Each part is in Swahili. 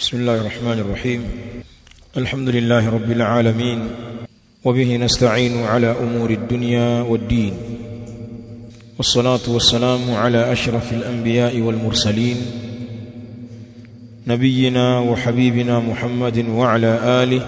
بسم الله الرحمن الرحيم. الحمد لله رب العالمين، وبه نستعين على أمور الدنيا والدين، والصلاة والسلام على أشرف الأنبياء والمرسلين، نبينا وحبيبنا محمد وعلى آله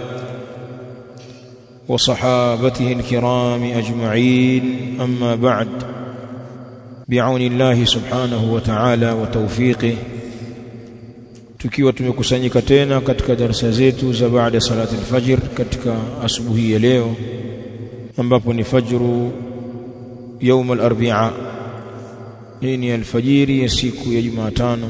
وصحابته الكرام أجمعين. أما بعد، بعون الله سبحانه وتعالى وتوفيقه، tukiwa tumekusanyika tena katika darasa zetu za baada salati al-fajr katika asubuhi ya leo, ambapo ni fajru يوم الاربعاء. Hii ni alfajiri ya siku ya Jumatano,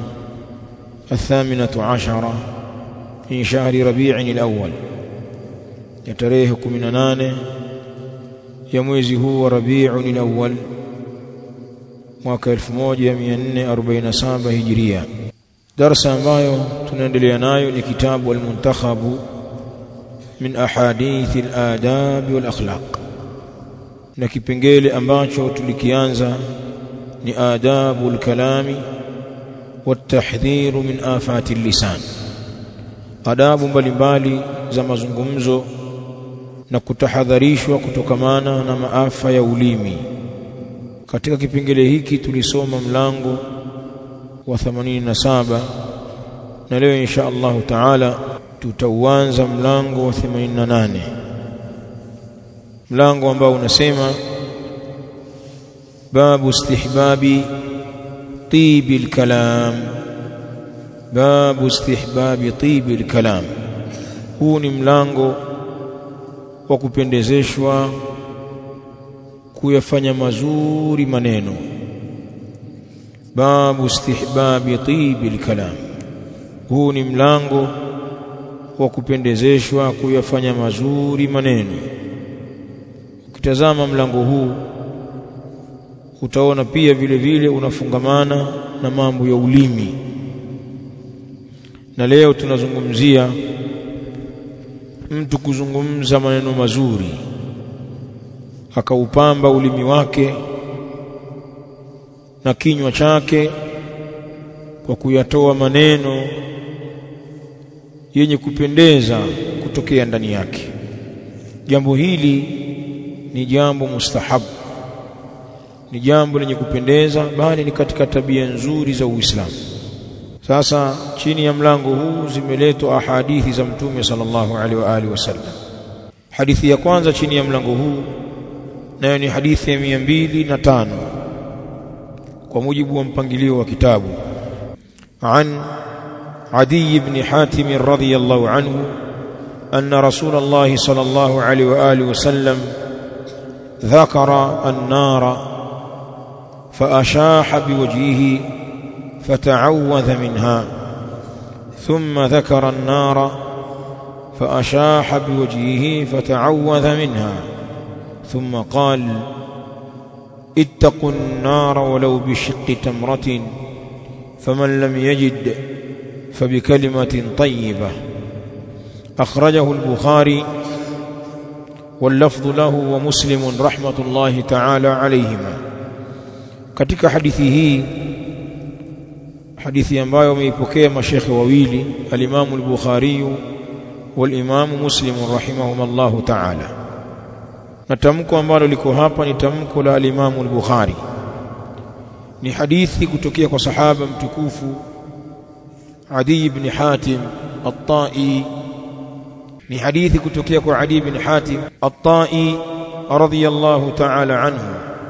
18 min shahri Rabi'in al-awwal, ya tarehe 18 ya mwezi huu wa Rabi'un al-awwal mwaka 1447 Hijria. Darasa ambayo tunaendelea nayo ni kitabu al-Muntakhab min ahadith al-adab wal akhlaq, na kipengele ambacho tulikianza ni adabu al-kalami wat-tahdhir min afati al-lisan, adabu mbalimbali za mazungumzo na kutahadharishwa kutokamana na maafa ya ulimi. Katika kipengele hiki tulisoma mlango wa 87, na leo insha Allah taala tutauanza mlango wa 88, mlango ambao unasema babu istihbabi tibil kalam. Babu istihbabi tibil kalam, huu ni mlango wa kupendezeshwa kuyafanya mazuri maneno. Babu istihbabi tibil kalam, huu ni mlango wa kupendezeshwa kuyafanya mazuri maneno. Ukitazama mlango huu utaona pia vile vile unafungamana na mambo ya ulimi, na leo tunazungumzia mtu kuzungumza maneno mazuri, akaupamba ulimi wake na kinywa chake kwa kuyatoa maneno yenye kupendeza kutokea ndani yake. Jambo hili ni jambo mustahabu, ni jambo lenye kupendeza, bali ni katika tabia nzuri za Uislamu. Sasa chini ya mlango huu zimeletwa ahadithi za Mtume sallallahu alaihi wa alihi wasallam. Hadithi ya kwanza chini ya mlango huu nayo ni hadithi ya 205 kwa mujibu wa mpangilio wa kitabu. An Adi ibn Hatim radhiyallahu anhu anna Rasulullah sallallahu alaihi wa alihi wasallam dhakara an-nara fa ashaha biwajhihi fata'awadha minha, thumma dhakara an-nara fa ashaha biwajhihi fata'awadha minha, thumma qala اتقوا النار ولو بشق تمرة فمن لم يجد فبكلمة طيبة. أخرجه البخاري واللفظ له ومسلم رحمة الله تعالى عليهما. katika hadithi hii, hadithi ambayo wameipokea mashekhe wawili, al-Imam al-Bukhari wal-Imam Muslim rahimahumullah ta'ala, na tamko ambalo liko hapa ni tamko la al-Imam al-Bukhari. Ni hadithi kutokea kwa sahaba mtukufu Adi ibn Hatim at-Tai. Ni hadithi kutokea kwa Adi ibn Hatim at-Tai radhiyallahu ta'ala anhu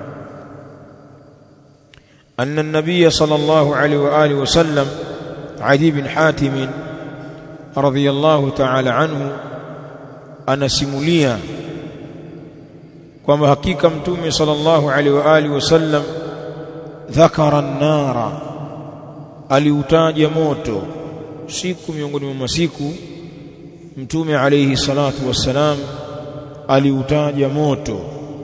anna an-nabiy sallallahu alayhi wa alihi wasallam, Adi ibn Hatim radhiyallahu ta'ala anhu anasimulia kwamba hakika Mtume sallallahu alaihi wa alihi wasallam dhakara an-nara, aliutaja moto siku miongoni mwa masiku. Mtume alayhi salatu wassalam aliutaja moto.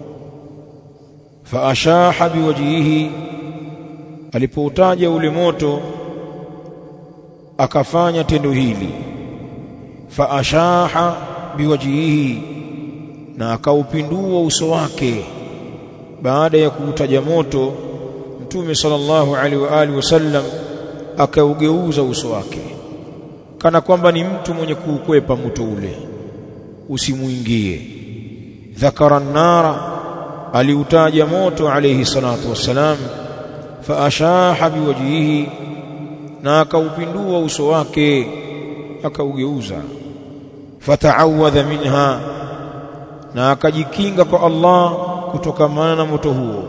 Fa ashaha biwajhihi, alipoutaja ule moto akafanya tendo hili. Fa ashaha biwajhihi, na akaupindua uso wake baada ya kuutaja moto. Mtume sallallahu alaihi wa alihi wasallam akaugeuza uso wake. kana kwamba ni mtu mwenye kuukwepa moto ule usimuingie. Dhakara an-nara, aliutaja moto alayhi salatu wassalam, fa ashaha biwajhihi, na akaupindua uso wake akaugeuza. Fata'awadha minha, na akajikinga kwa Allah kutokamana na moto huo.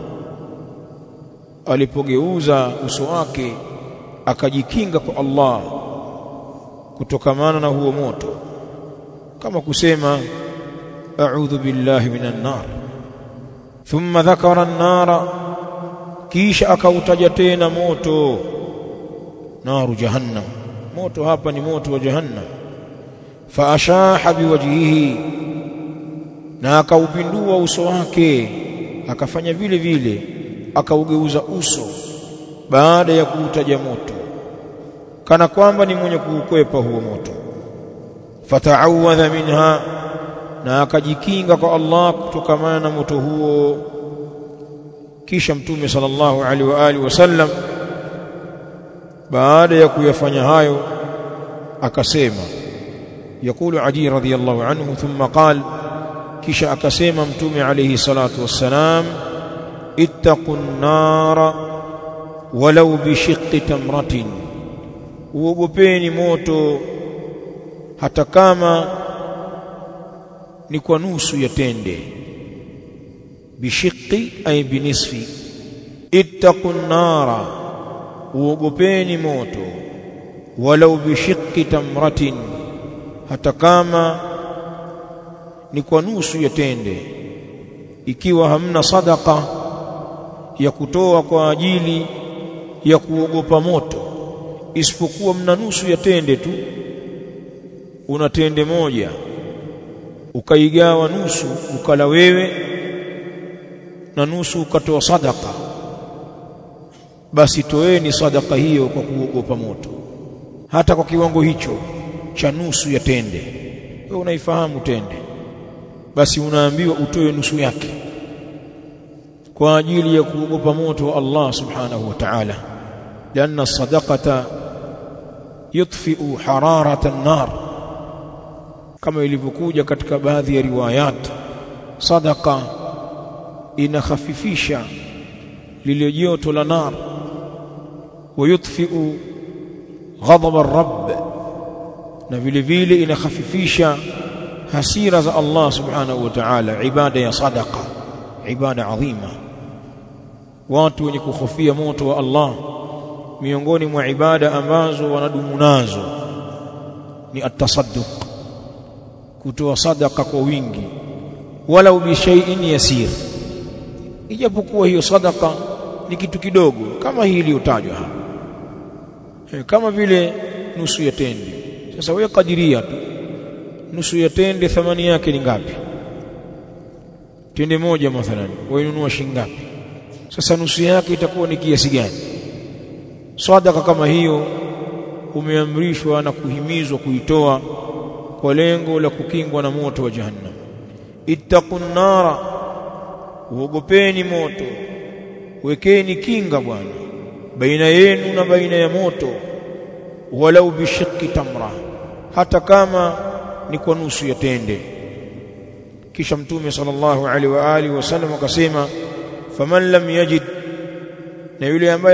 Alipogeuza uso wake akajikinga kwa Allah kutokamana na huo moto, kama kusema a'udhu billahi minan nar. Thumma dhakara an-nara, kisha akautaja tena moto, naru jahannam. Moto hapa ni moto wa jahannam. Fa ashaha biwajhihi, na akaupindua uso wake, akafanya vile vile, akaugeuza uso baada ya kuutaja moto, kana kwamba ni mwenye kuukwepa huo moto. Fata'awadha minha, na akajikinga kwa Allah kutokamana na moto huo. Kisha Mtume sallallahu alaihi wa alihi wasallam baada ya kuyafanya hayo akasema, yakulu Adi radhiyallahu anhu, thumma qala, kisha akasema Mtume alayhi salatu wassalam, ittaqun nara walau bishiqqi tamratin, uogopeni moto hata kama ni kwa nusu ya tende. Bishiqqi ay binisfi. Ittaqun nara, uogopeni moto, walau bishiqqi tamratin, hata kama ni kwa nusu ya tende. Ikiwa hamna sadaka ya kutoa kwa ajili ya kuogopa moto, isipokuwa mna nusu ya tende tu, una tende moja ukaigawa nusu, ukala wewe na nusu ukatoa sadaka, basi toeni sadaka hiyo kwa kuogopa moto, hata kwa kiwango hicho cha nusu ya tende. Wewe unaifahamu tende, basi unaambiwa utoe nusu yake kwa ajili ya kuogopa moto wa Allah subhanahu wa ta'ala. Lianna sadaqata yutfi'u hararata an-nar, kama ilivyokuja katika baadhi ya riwayat, sadaqa inakhafifisha lile joto la nar, wa yutfi'u ghadab ar-rabb, na vile vile inakhafifisha hasira za Allah subhanahu wa ta'ala. Ibada ya sadaqa ibada adhima. Watu wenye kukhofia moto wa Allah, miongoni mwa ibada ambazo wanadumu nazo ni at-tasadduq, kutoa sadaka kwa wingi, walau bi shay'in yasir, ijapokuwa hiyo sadaka ni kitu kidogo kama hii iliyotajwa hapa, kama vile nusu ya tende. Sasa wewe kadiria tu nusu ya tende thamani yake ni ngapi? Tende moja mathalan wainunua shilingi ngapi? Sasa nusu yake itakuwa ni kiasi gani? Sadaka kama hiyo umeamrishwa na kuhimizwa kuitoa kwa lengo la kukingwa na moto wa jahannam. Ittaqun nara, uogopeni moto, wekeni kinga bwana baina yenu na baina ya moto, walau bishiqqi tamra, hata kama ni kwa nusu ya tende. Kisha Mtume sallallahu alaihi wa alihi wasallam akasema, faman lam yajid, na yule ambaye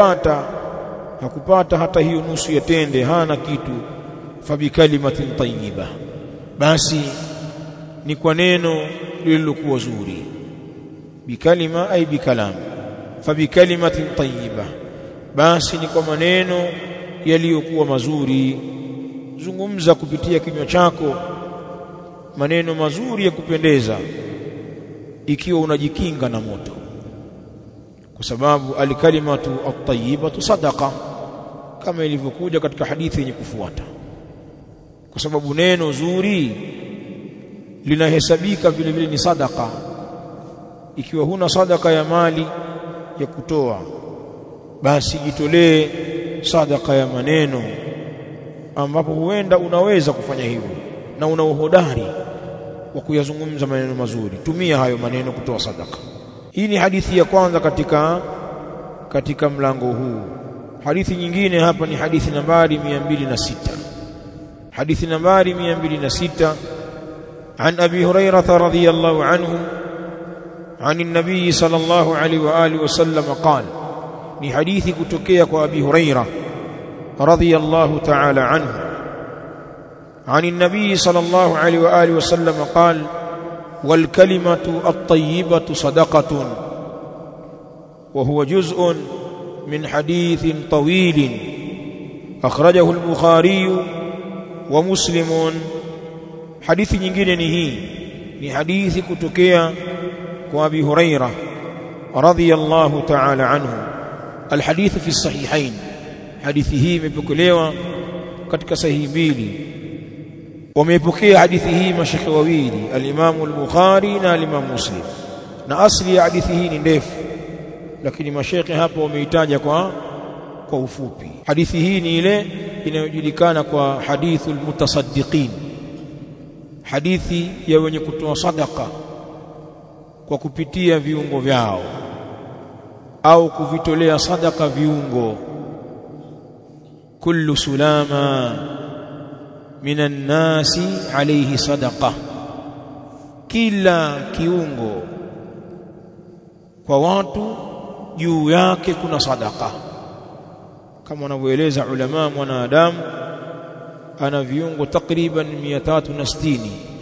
hakupata hata hiyo nusu ya tende, hana kitu, fabikalimatin tayyiba, basi ni kwa neno lililokuwa zuri. Bikalima ay bikalam, fabikalimatin tayyiba, basi ni kwa maneno yaliyokuwa mazuri. Zungumza kupitia kinywa chako maneno mazuri ya kupendeza, ikiwa unajikinga na moto, kwa sababu alkalimatu at-tayyibatu sadaqa, kama ilivyokuja katika hadithi yenye kufuata. Kwa sababu neno zuri linahesabika vile vile ni sadaqa. Ikiwa huna sadaka ya mali ya kutoa, basi jitolee sadaka ya maneno, ambapo huenda unaweza kufanya hivyo na una uhodari wa kuyazungumza maneno mazuri. Tumia hayo maneno kutoa sadaka. Hii ni hadithi ya kwanza katika mlango huu. Hadithi nyingine hapa ni hadithi nambari 206. حديث نمبر 206 عن أبي هريرة رضي الله عنه عن النبي صلى الله عليه وآله وسلم قال ni hadithi kutokea kwa Abi Huraira radhiyallahu ta'ala anhu عن النبي صلى الله عليه وآله وسلم قال والكلمة الطيبة صدقة وهو جزء من حديث طويل أخرجه البخاري ومسلم. حديث nyingine ni hii, ni hadithi kutokea kwa Abi Huraira radhiyallahu ta'ala anhu. الحديث في الصحيحين, hadithi hii imepokelewa katika sahihi mbili. Wamepokea hadithi hii mashekhi wawili, al-Imam al-Bukhari na al-Imam Muslim, na asli ya hadithi hii ni ndefu, lakini mashekhi hapo wameitaja kwa ufupi. Hadithi hii ni ile inayojulikana kwa hadithul mutasaddiqin, hadithi ya wenye kutoa sadaka kwa kupitia viungo vyao au kuvitolea sadaka viungo. Kullu sulama minan nasi alayhi sadaqa, kila kiungo kwa watu juu yake kuna sadaka. Kama wanavyoeleza ulama, mwanadamu ana viungo takriban 360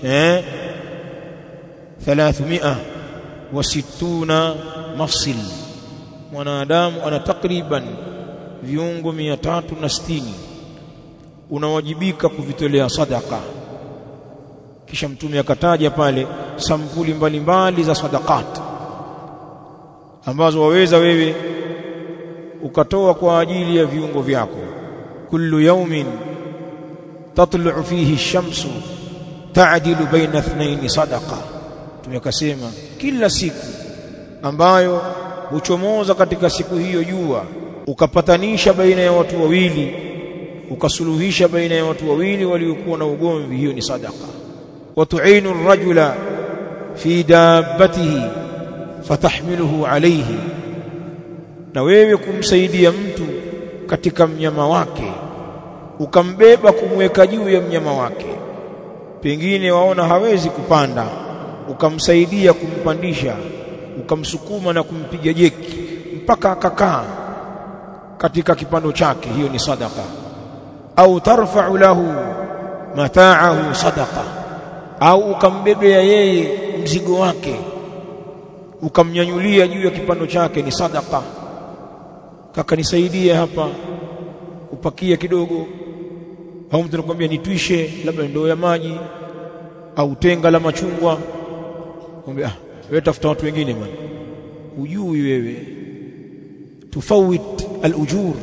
360 mafsil. Mwanadamu ana takriban viungo 360, unawajibika kuvitolea sadaka. Kisha Mtume akataja pale sampuli mbalimbali za sadaqat ambazo waweza wewe ukatoa kwa ajili ya viungo vyako. Kullu yawmin tatlu'u fihi ash-shamsu ta'dilu baina ithnayn sadaqa. Tumekasema kila siku ambayo huchomoza katika siku hiyo jua ukapatanisha baina ya watu wawili, ukasuluhisha baina ya watu wawili waliokuwa na ugomvi, hiyo ni sadaqa. Wa tu'inu ar-rajula fi dabbatihi fatahmiluhu alayhi, na wewe kumsaidia mtu katika mnyama wake ukambeba kumweka juu ya mnyama wake. Pengine waona hawezi kupanda, ukamsaidia kumpandisha, ukamsukuma na kumpiga jeki mpaka akakaa katika kipando chake, hiyo ni sadaqa. Au tarfa'u lahu mata'ahu sadaqa, au ukambebea yeye mzigo wake ukamnyanyulia juu ya kipando chake, ni sadaqa. Kaka nisaidie hapa upakia kidogo, au mtu anakuambia nitwishe labda ndoo ya maji au tenga la machungwa, mwambie wewe tafuta watu wengine bwana, ujui wewe tufawit al-ujur,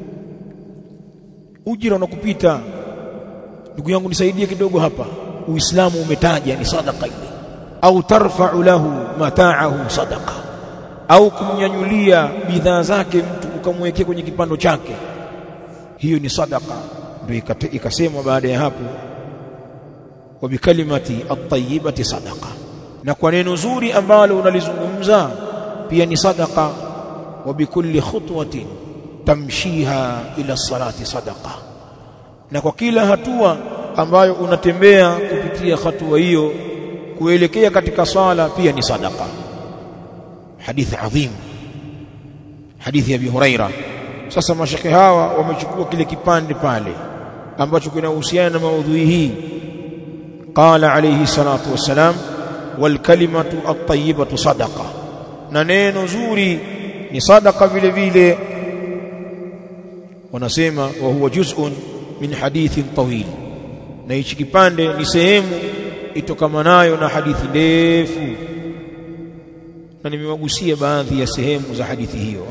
ujira unakupita. Ndugu yangu nisaidie kidogo hapa, Uislamu umetaja ni sadaqa ile. Au tarfa'u lahu mata'ahu sadaqa, au kumnyanyulia bidhaa zake mtu ukamwekea kwenye kipando chake, hiyo ni sadaqa. Ndio ikasemwa baada ya hapo, wa bikalimati at-tayyibati sadaqa, na kwa neno zuri ambalo unalizungumza pia ni sadaqa. Wa bikulli khutwatin tamshiha ila salati sadaqa, na kwa kila hatua ambayo unatembea kupitia hatua hiyo kuelekea katika sala pia ni sadaqa. Hadithi adhim, hadithi ya Abi Huraira. Sasa mashekhe hawa wamechukua kile kipande pale ambacho kinahusiana na maudhui hii. Qala alayhi salatu wassalam wal kalimatu at-tayyibatu sadaqa, na neno zuri ni sadaqa vile vile. Wanasema wa huwa juz'un min hadithin tawil, na hichi kipande ni sehemu itokamanayo na hadithi ndefu, na nimewagusia baadhi ya sehemu za hadithi hiyo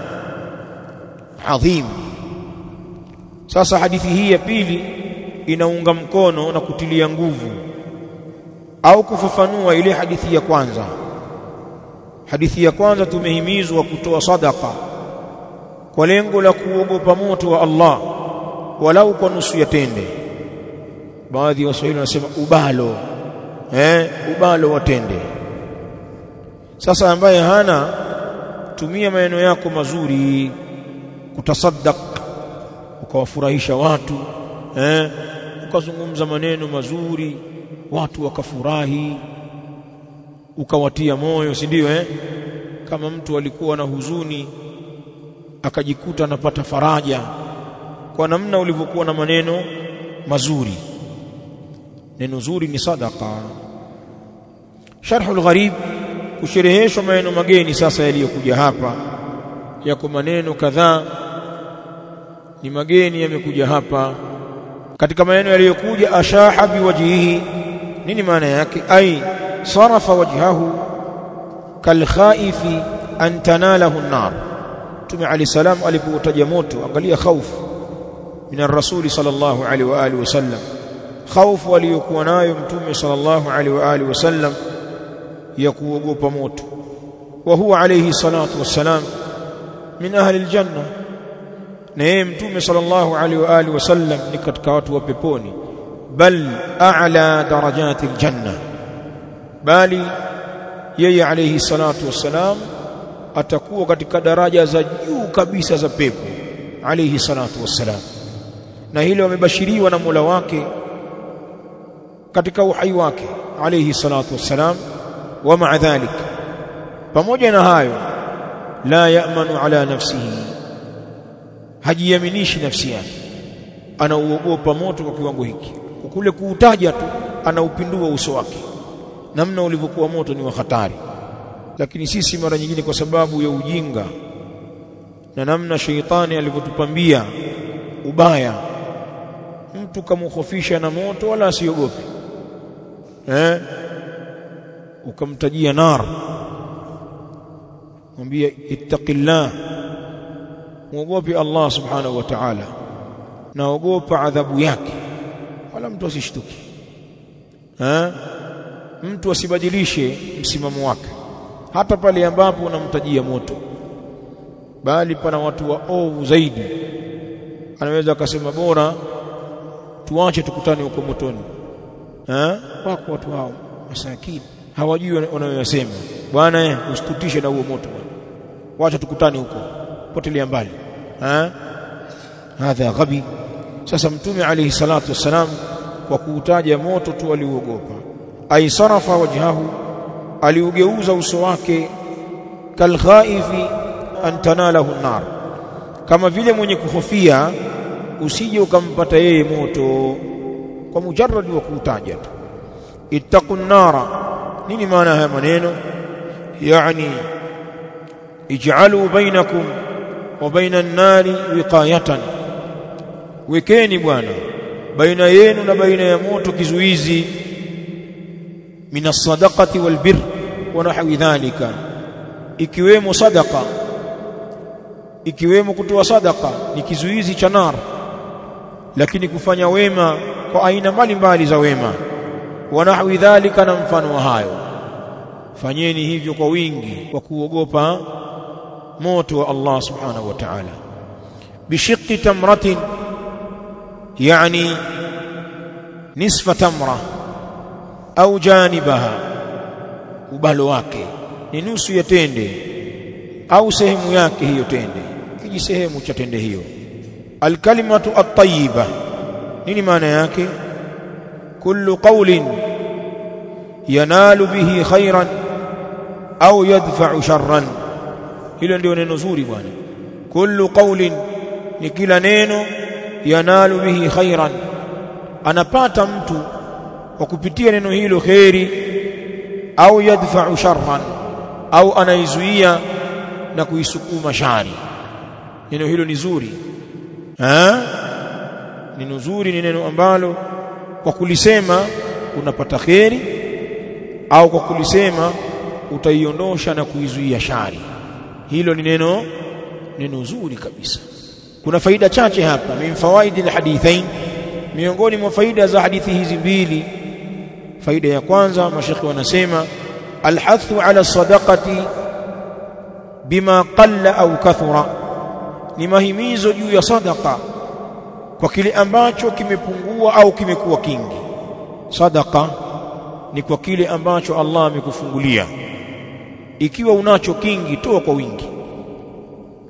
adhim. Sasa hadithi hii ya pili inaunga mkono na kutilia nguvu au kufafanua ile hadithi ya kwanza. Hadithi ya kwanza tumehimizwa kutoa sadaqa kwa lengo la kuogopa moto wa Allah, walau kwa nusu ya tende. Baadhi ya Waswahili wanasema ubalo, ubalo wa tende. Sasa ambaye hana, tumia maneno yako mazuri kutasaddaq, ukawafurahisha watu, ukazungumza maneno mazuri, watu wakafurahi, ukawatia moyo, si ndio kama mtu alikuwa na huzuni akajikuta anapata faraja kwa namna ulivyokuwa na maneno mazuri. Neno zuri ni sadaqa. Sharhul Gharib, kushereheshwa maneno mageni sasa yaliyokuja hapa. Yako maneno kadhaa ni mageni yamekuja hapa. Katika maneno yaliyokuja, ashaha biwajhihi, nini maana yake? Ai sarafa wajhahu kalkhaifi an tanalahu an-nar. Mtume Ali salam alipotaja moto, angalia khaufu min ar-rasul sallallahu alaihi wa alihi wasallam, khaufu aliyokuwa nayo Mtume sallallahu alaihi wa alihi wasallam ya kuogopa moto. Wa huwa alayhi salatu wassalam min ahli al-janna, na yeye Mtume sallallahu alaihi wa alihi wasallam ni katika watu wa peponi. Bal a'la darajati al-janna, bali yeye alayhi salatu wassalam atakuwa katika daraja za juu kabisa za pepo alayhi salatu wassalam. Na hilo amebashiriwa na Mola wake katika uhai wake alayhi salatu wassalam. Wa ma'a dhalik, pamoja na hayo, la ya'manu ala nafsihi, hajiaminishi nafsi yake, anauogopa moto kwa kiwango hiki. Kule kuutaja tu anaupindua uso wake, namna ulivyokuwa moto ni wa hatari. Lakini sisi mara nyingine kwa sababu ya ujinga na namna sheitani alivyotupambia ubaya, mtu kamkhofisha na moto wala asiogope, ukamtajia nar, mwambie ittaqillah, muogope Allah subhanahu wa ta'ala, naogopa adhabu yake, wala mtu asishtuki. Mtu asibadilishe msimamo wake hata pale ambapo unamtajia moto, bali pana watu waovu zaidi, anaweza akasema bora tuache tukutane huko motoni. Wako watu hao masakini, hawajui wanayosema. Bwana usitutishe na huo moto bwana, wacha tukutane huko, potelea mbali. Hadha ghabi. Sasa Mtume alayhi salatu wassalam kwa kuutaja moto tu aliuogopa. Ay sarafa wajhahu, aliugeuza uso wake, kalkhaifi an tanalahu an-nar, kama vile mwenye kuhofia usije ukampata yeye moto, kwa mujarrad wa kuutaja tu. Ittaqun nara, nini maana haya maneno? Yani ij'alu bainakum wa baina an-nari wiqayatan, wekeni bwana baina yenu na baina ya moto kizuizi. Min as-sadaqati wal birr wa nahwi dhalika, ikiwemo sadaqa, ikiwemo kutoa sadaqa ni kizuizi cha nar, lakini kufanya wema kwa aina mbalimbali za wema, wa nahwi dhalika, na mfano wa hayo, fanyeni hivyo kwa wingi kwa kuogopa moto wa Allah subhanahu wa ta'ala. Bishiqqi tamratin, yani nisfa tamra au janibaha, ubalo wake ni nusu ya tende au sehemu yake hiyo tende, kijisehemu cha tende hiyo. Alkalimatu at-tayyiba, nini maana yake? Kullu qawlin yanalu bihi khairan au yadfa'u sharran, hilo ndio neno zuri bwana. Kullu qawlin ni kila neno, yanalu bihi khairan, anapata mtu kwa kupitia neno hilo khairi, au yadfa'u sharran, au anaizuia na kuisukuma shari. Neno hilo ni zuri. Neno zuri ni neno ambalo kwa kulisema unapata khairi, au kwa kulisema utaiondosha na kuizuia shari. Hilo ni neno zuri kabisa. Kuna faida chache hapa, min fawaidi alhadithain, miongoni mwa faida za hadithi hizi mbili. Faida ya kwanza, mashekhi wanasema alhathu ala sadaqati bima qalla au kathura, ni mahimizo juu ya sadaqa kwa kile ambacho kimepungua au kimekuwa kingi. Sadaqa ni kwa kile ambacho Allah amekufungulia. Ikiwa unacho kingi, toa kwa wingi,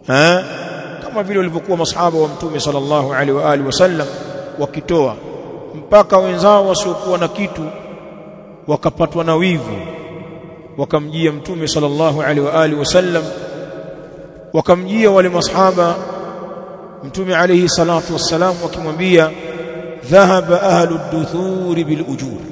kama vile walivyokuwa masahaba wa Mtume sallallahu alaihi wa alihi wasallam wakitoa. mpaka wenzao wasiokuwa na kitu wakapatwa na wivu, wakamjia Mtume sallallahu alaihi wa alihi wasallam, wakamjia wale masahaba Mtume alayhi salatu wassalam wakimwambia dhahaba ahlu ad-duthuri bil ujur,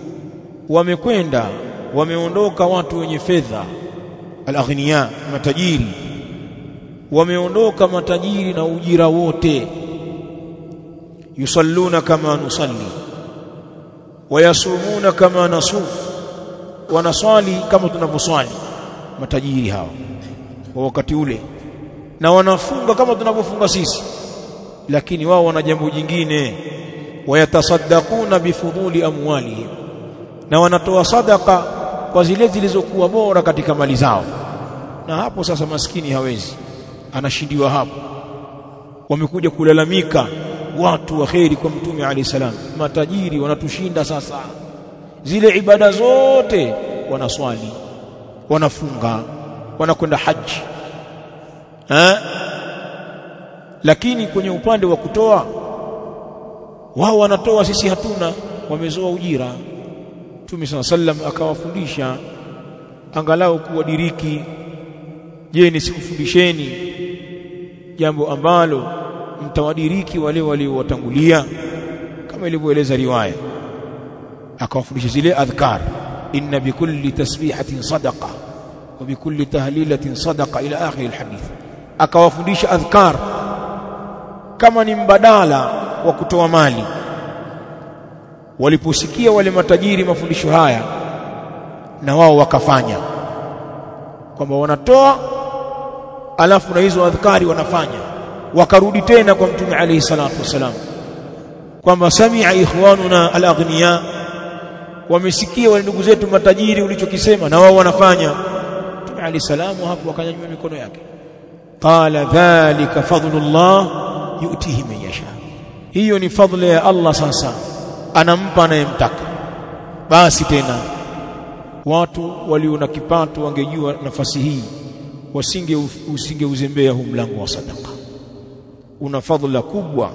wameondoka watu wenye fedha, al-aghniya, matajiri, wameondoka matajiri na ujira wote. Yusalluna kama nusalli wayasumuna kama nasum, wanaswali kama tunavyoswali matajiri hawa kwa wakati ule, na wanafunga kama tunavyofunga sisi, lakini wao wana jambo jingine. Wayatasaddaquna bifuduli amwalihim, na wanatoa sadaka kwa zile zilizokuwa bora katika mali zao. Na hapo sasa maskini hawezi, anashindiwa hapo. Wamekuja kulalamika watu wa kheri kwa Mtume alayhi salam, matajiri wanatushinda sasa, zile ibada zote wanaswali, wanafunga, wanakwenda haji, lakini kwenye upande wa kutoa wao wanatoa, sisi hatuna, wamezoa ujira. Mtume sallam akawafundisha angalau kuwadiriki. Je, nisikufundisheni jambo ambalo mtawadiriki wale waliowatangulia? Kama ilivyoeleza riwaya, akawafundisha zile adhkar, inna bikulli tasbihatin sadaqa wa bikulli tahlilatin sadaqa ila akhir alhadith. Akawafundisha adhkar kama ni mbadala wa kutoa mali. Waliposikia wale matajiri mafundisho haya, na wao wakafanya kwamba wanatoa, alafu na hizo adhkari wanafanya. Wakarudi tena kwa Mtume alayhi salatu wasalam kwamba sami'a ikhwanuna al-aghniya, wamesikia wale ndugu zetu matajiri ulichokisema, na wao wanafanya. Mtume alayhi salamu hapo akanyanyua mikono yake, qala dhalika fadlullah yu'tihi man yasha, hiyo ni fadhila ya Allah, sasa anampa anayemtaka. Basi tena watu walio na kipato wangejua nafasi hii, usingeuzembea huu mlango wa sadaka, una fadhila kubwa.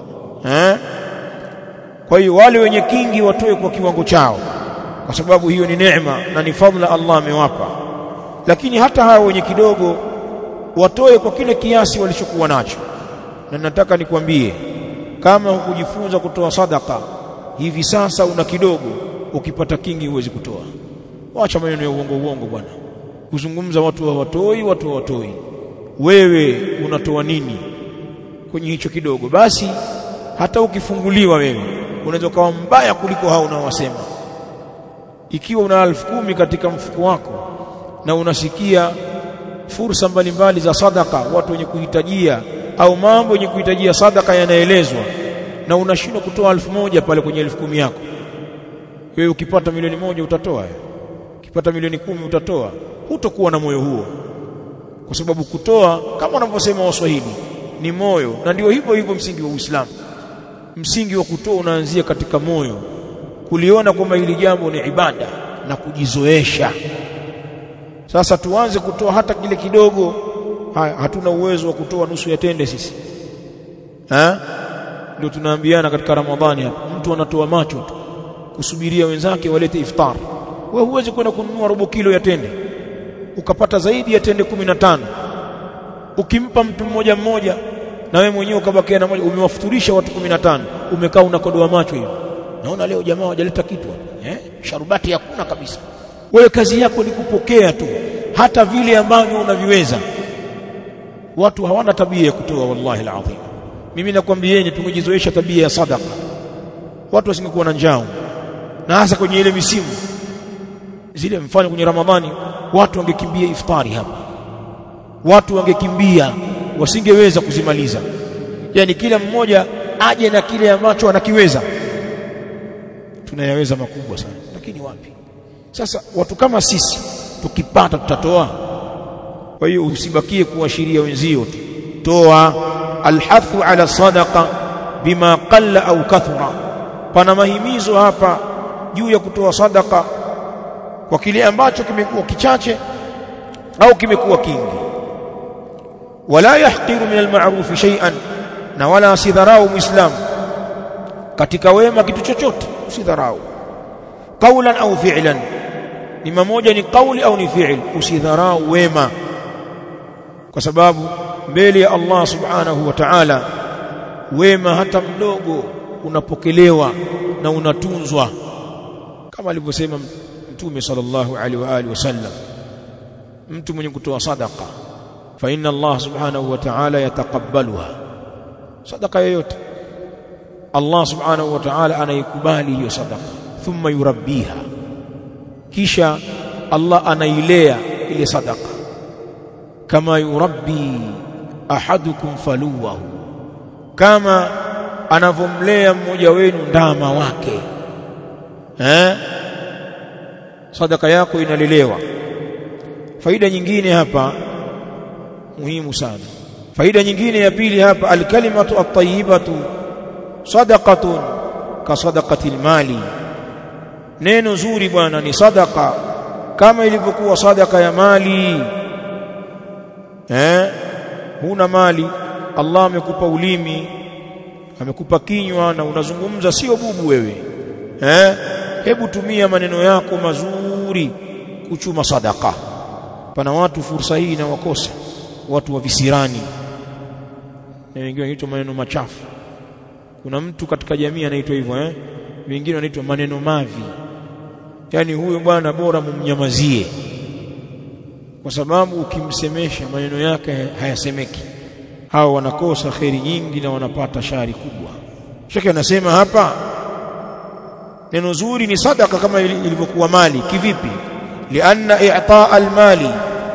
Kwa hiyo wale wenye kingi watoe kwa kiwango chao, kwa sababu hiyo ni neema na ni fadhila Allah amewapa. Lakini hata hao wenye kidogo watoe kwa kile kiasi walichokuwa nacho. Na nataka nikwambie, kama hukujifunza kutoa sadaka hivi sasa, una kidogo, ukipata kingi huwezi kutoa. Wacha maneno ya uongo bwana, kuzungumza watu hawatoi. Wewe unatoa nini kwenye hicho kidogo? Basi hata ukifunguliwa wewe unaweza kuwa mbaya kuliko hao unaowasema. Ikiwa una 10,000 katika mfuko wako na unasikia fursa mbalimbali za sadaka, watu wenye kuhitajia au mambo yenye kuhitajia sadaka yanaelezwa, na unashindwa kutoa 1,000 pale kwenye 10,000 yako, wewe ukipata milioni 1 utatoa? Ukipata milioni 10 utatoa? Hutokuwa na moyo huo, kwa sababu kutoa kama wanavyosema Waswahili ni moyo, na ndio hivyo msingi wa Uislamu. Msingi wa kutoa unaanzia katika moyo, kuliona kwamba hili jambo ni ibada na kujizoesha. Sasa tuanze kutoa hata kile kidogo. Hatuna uwezo wa kutoa nusu ya tende sisi, ndio tunaambiana katika Ramadhani hapa, mtu anatoa macho tu kusubiria wenzake walete iftar. Wewe huwezi kwenda kununua robo kilo ya tende ukapata zaidi ya tende 15, ukimpa mtu mmoja na wewe mwenyewe ukabakia na moja, umewafuturisha watu 15, umekaa unakodoa macho hiyo. Naona leo jamaa hawajaleta kitu, sharubati hakuna kabisa. Wewe kazi yako ni kupokea tu, hata vile ambavyo unaviweza. Watu hawana tabia ya kutoa, wallahi alazim. Mimi nakwambieni, tungejizoesha tabia ya sadaka, watu wasingekuwa na njaa. Na hasa kwenye ile misimu zile, mfano kwenye Ramadhani, watu wangekimbia iftari hapa, watu wangekimbia, wasingeweza kuzimaliza. Yani kila mmoja aje na kile ambacho anakiweza. Tunayaweza makubwa sana, lakini wapi? Sasa watu kama sisi tukipata tutatoa. Kwa hiyo usibakie kuashiria wenzio tu, toa. Alhathu ala sadaqa bima qalla au kathura, pana mahimizo hapa juu ya kutoa sadaka kwa kile ambacho kimekuwa kichache au kimekuwa kingi. Wala yahqiru min alma'ruf shay'an, na wala asidharau muislam katika wema kitu chochote. usidharau. Qawlan au fi'lan, ni mmoja ni kauli au ni fi'l, usidharau wema, kwa sababu mbele ya Allah subhanahu wa ta'ala wema hata mdogo unapokelewa na unatunzwa, kama alivyosema Mtume sallallahu alaihi wa alihi wasallam, mtu mwenye kutoa sadaqa fa inna Allah subhanahu wa ta'ala yataqabbaluha, sadaqa yoyote Allah subhanahu wa ta'ala anaikubali hiyo sadaqa, thumma yurabbiha, kisha Allah anailea ile sadaqa, kama yurabbi ahadukum faluwahu, kama anavomlea mmoja wenu ndama wake. Sadaka yako inalelewa. Faida nyingine hapa muhimu sana, faida nyingine ya pili hapa, alkalimatu at-tayyibatu sadaqatun ka sadaqati al-mali, neno zuri bwana ni sadaqa kama ilivyokuwa sadaqa ya mali. Huna mali, Allah amekupa ulimi, amekupa kinywa na unazungumza, sio bubu wewe. Hebu tumia maneno yako mazuri kuchuma sadaqa. Pana watu fursa hii na wakosa, watu wa visirani na wengine wanaitwa maneno machafu. Kuna mtu katika jamii anaitwa hivyo, wengine wanaitwa maneno mavi. Yani huyo bwana bora mumnyamazie, kwa sababu ukimsemesha maneno yake hayasemeki. Hao wanakosa khairi nyingi na wanapata shari kubwa. Sheikh anasema hapa neno zuri ni sadaka kama ilivyokuwa mali. Kivipi? Lianna i'taa al-mali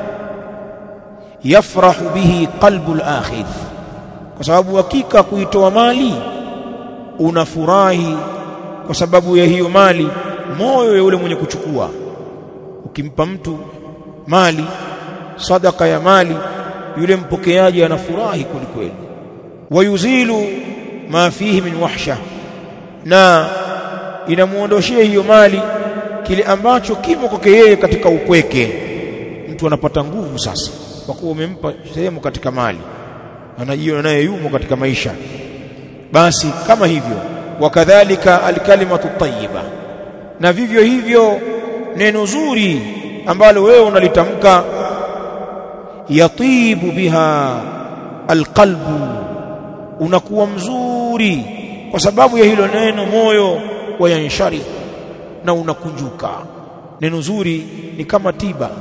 yafrahu bihi qalbu al-akhidh, kwa sababu hakika kuitoa mali unafurahi kwa sababu ya hiyo mali moyo ya yule mwenye kuchukua. Ukimpa mtu mali, sadaka ya mali, yule mpokeaji anafurahi kweli kweli. Wayuzilu ma fihi min wahsha, na inamuondoshia hiyo mali kile ambacho kimo kwake yeye katika upweke. Mtu anapata nguvu sasa kwa kuwa umempa sehemu katika mali, anajiona naye yumo katika maisha. Basi kama hivyo, wakadhalika alkalimatu tayyiba, na vivyo hivyo neno zuri ambalo wewe unalitamka, yatibu biha alqalbu, unakuwa mzuri kwa sababu ya hilo neno, moyo wayanshari na unakunjuka. Neno zuri ni kama tiba.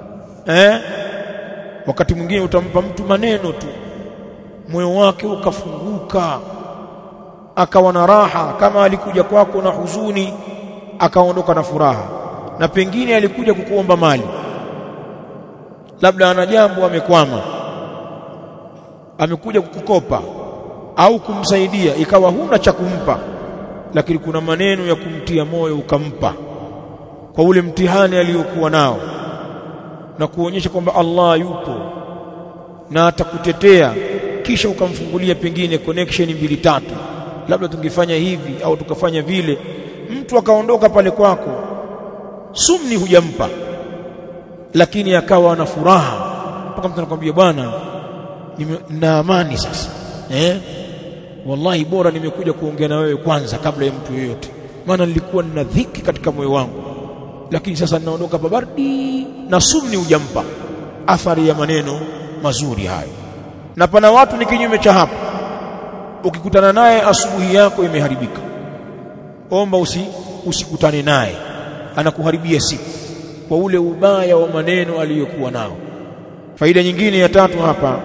Wakati mwingine utampa mtu maneno tu, moyo wake ukafunguka, akawa na raha. Kama alikuja kwako na huzuni, akaondoka na furaha. Na pengine alikuja kukuomba mali, labda ana jambo amekwama, amekuja kukukopa au kumsaidia, ikawa huna cha kumpa, lakini kuna maneno ya kumtia moyo ukampa kwa ule mtihani aliyokuwa nao, na kuonyesha kwamba Allah yupo na atakutetea. Kisha ukamfungulia pengine connection 2-3, labda tungefanya hivi au tukafanya vile. Mtu akaondoka pale kwako, sumni hujampa, lakini akawa na furaha, mpaka mtu anakuambia bwana, nina amani sasa. Wallahi bora nimekuja kuongea na wewe kwanza kabla ya mtu yeyote, maana nilikuwa nina dhiki katika moyo wangu, lakini sasa ninaondoka babardi, na sumni hujampa. Athari ya maneno mazuri hayo. Na pana watu ni kinyume cha hapo. Ukikutana naye asubuhi yako imeharibika, omba usikutane naye, anakuharibia siku kwa ule ubaya wa maneno aliyokuwa nao. Faida nyingine ya tatu hapa,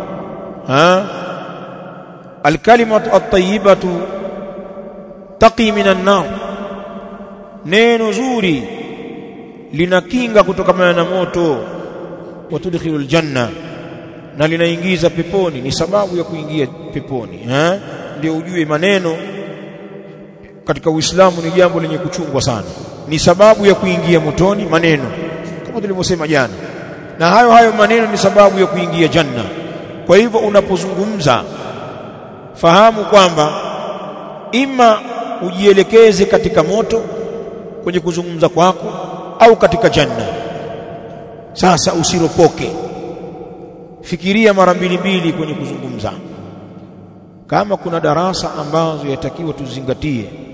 alkalimatu at-tayyibatu taqi minan nar, neno zuri linakinga kutokana na moto, wa tudkhilul janna, na linaingiza peponi, ni sababu ya kuingia peponi. Ndio ujue maneno katika Uislamu ni jambo lenye kuchungwa sana, ni sababu ya kuingia motoni maneno, kama tulivyosema jana, na hayo maneno ni sababu ya kuingia janna. Kwa hivyo unapozungumza, fahamu kwamba ima ujielekeze katika moto kwenye kuzungumza kwako au katika janna. Sasa usiropoke, fikiria mara mbili kwenye kuzungumza. Kama kuna darasa ambazo yatakiwa tuzingatie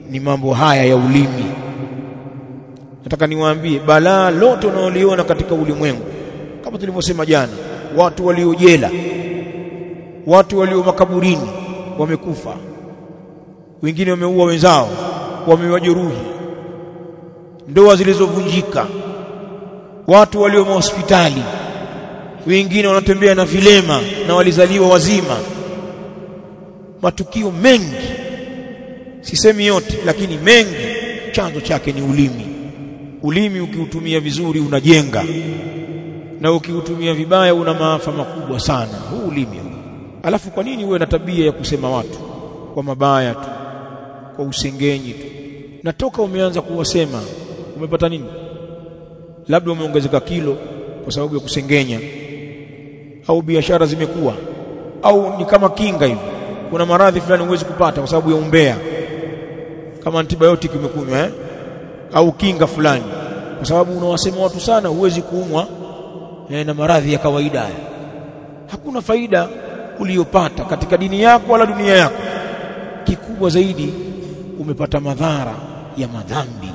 ni mambo haya ya ulimi. Nataka niwaambie balaa lote unaoliona katika ulimwengu, kama tulivyosema jana, watu waliojela, watu walio makaburini wamekufa, wengine wameua wenzao, wamewajeruhi, ndoa zilizovunjika, watu walio hospitali, wengine wanatembea na vilema na walizaliwa wazima. Matukio mengi, sisemi yote lakini mengi, chanzo chake ni ulimi. Ulimi ukiutumia vizuri unajenga, na ukiutumia vibaya una maafa makubwa sana. Huu ulimi. Alafu kwa nini uwe na tabia ya kusema watu kwa mabaya tu, kwa usengenyi tu? Na toka umeanza kuwasema umepata nini? Labda umeongezeka kilo kwa sababu ya kusengenya, au biashara zimekuwa, au ni kama kinga hivi, kuna maradhi fulani huwezi kupata kwa sababu ya umbea, kama antibiotic umekunywa au kinga fulani, kwa sababu unawasema watu sana huwezi kuumwa na maradhi ya kawaida. Hakuna faida uliyopata katika dini yako wala dunia yako. Kikubwa zaidi umepata madhara ya madhambi.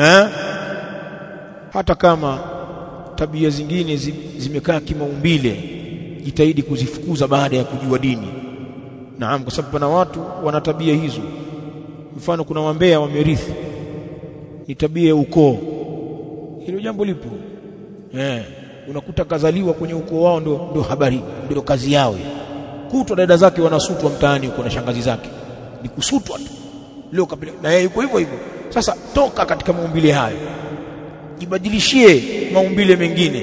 Hata kama tabia zingine zimekaa kimaumbile, jitahidi kuzifukuza baada ya kujua dini. Naam, kwa sababu pana watu wana tabia hizo. Mfano, kuna wambea wamerithi, ni tabia ya ukoo. Hilo jambo lipo. Unakuta kazaliwa kwenye ukoo wao, ndo habari, ndio kazi yao. Kutwa dada zake wanasutwa mtaani huko na shangazi zake, ni kusutwa tu. Leo kabila na yeye yuko hivyo hivyo. Sasa toka katika maumbile hayo, jibadilishie maumbile mengine.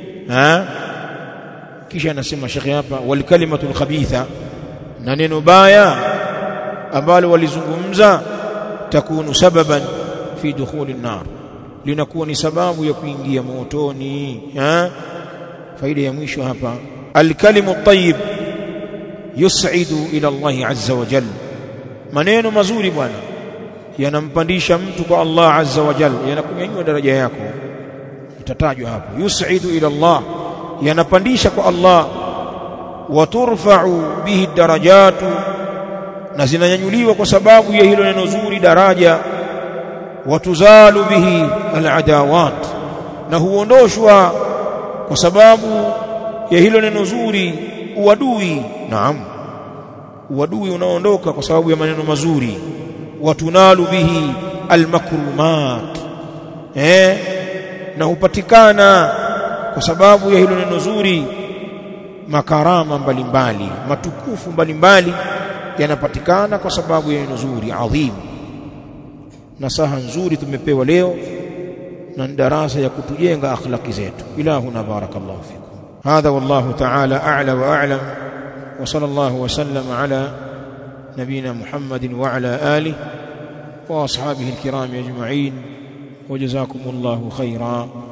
Kisha anasema Sheikh hapa, wal kalimatul khabitha, na neno baya ambalo walizungumza, takunu sababan fi dukhuli an-nar, linakuwa ni sababu ya kuingia motoni. Faida ya mwisho hapa, al-kalimu at-tayyib yus'idu ila Allah azza wa jalla, maneno mazuri bwana yanampandisha mtu kwa Allah azza wa jalla, yanakunyanyua daraja yako. Itatajwa hapo, yus'idu ila Allah, yanapandisha kwa Allah. Wa turfa'u bihi darajatu, na zinanyanyuliwa kwa sababu ya hilo neno zuri daraja. Wa tuzalu bihi al-adawat, na huondoshwa kwa sababu ya hilo neno zuri uadui. Naam, uadui unaondoka kwa sababu ya maneno mazuri. Wa tunalu bihi al-makrumat, na hupatikana kwa sababu ya hilo neno zuri makarama mbalimbali, matukufu mbalimbali yanapatikana kwa sababu ya neno zuri adhim. Nasaha nzuri tumepewa leo na darasa ya kutujenga akhlaqi zetu. Ilahuna barakallahu fikum. Hadha wallahu ta'ala a'la wa a'lam, wa sallallahu wa sallam ala nabina Muhammadin wa ala alihi wa ashabihi alkiram ajma'in, wa jazakumullahu khairan.